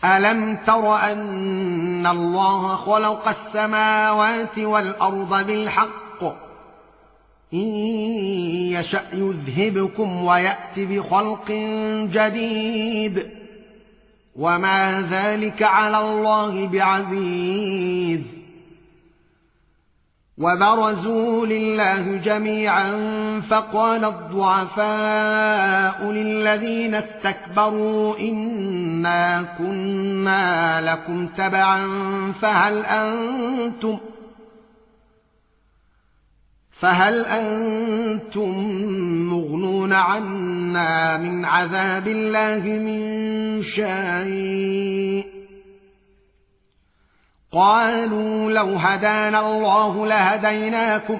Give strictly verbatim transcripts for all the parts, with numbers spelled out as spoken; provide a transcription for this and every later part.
ألم تر أن الله خلق السماوات والأرض بالحق إن يشأ يذهبكم ويأت بخلق جديد وما ذلك على الله بعزيز وبرزوا لله جميعا فقال الضعفاء للذين استكبروا إنا كنا لكم تبعا فهل أنتم فهل أنتم مغنون عنا من عذاب الله من شيء قالوا لو هدانا الله لهديناكم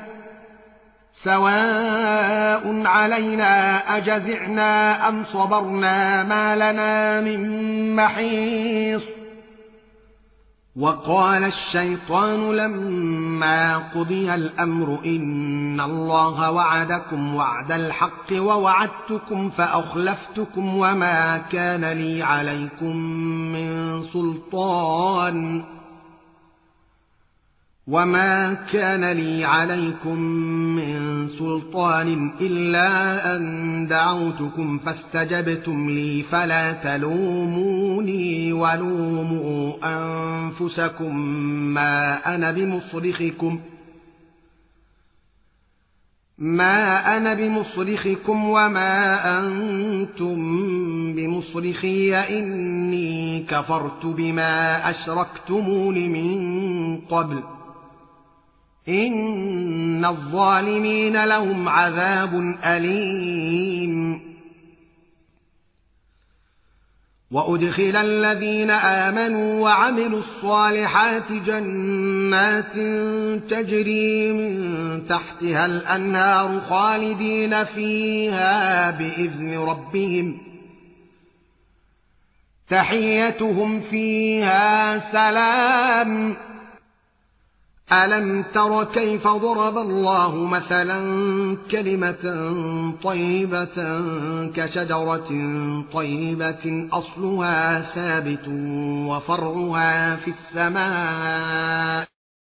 سواء علينا أجزعنا أم صبرنا ما لنا من محيص وقال الشيطان لما قضي الأمر إن الله وعدكم وعد الحق ووعدتكم فأخلفتكم وما كان لي عليكم من سلطان وما كان لي عليكم من سلطان إلا أن دعوتكم فاستجبتم لي فلا تلوموني ولوموا أنفسكم ما أنا بمصرخكم ما أنا بمصرخكم وما أنتم بمصرخي إني كفرت بما أشركتمون من قبل إن الظالمين لهم عذاب أليم وأدخل الذين آمنوا وعملوا الصالحات جنات تجري من تحتها الأنهار خالدين فيها بإذن ربهم تحيتهم فيها سلام ألم تر كيف ضرب الله مثلا كلمة طيبة كشجرة طيبة أصلها ثابت وفرعها في السماء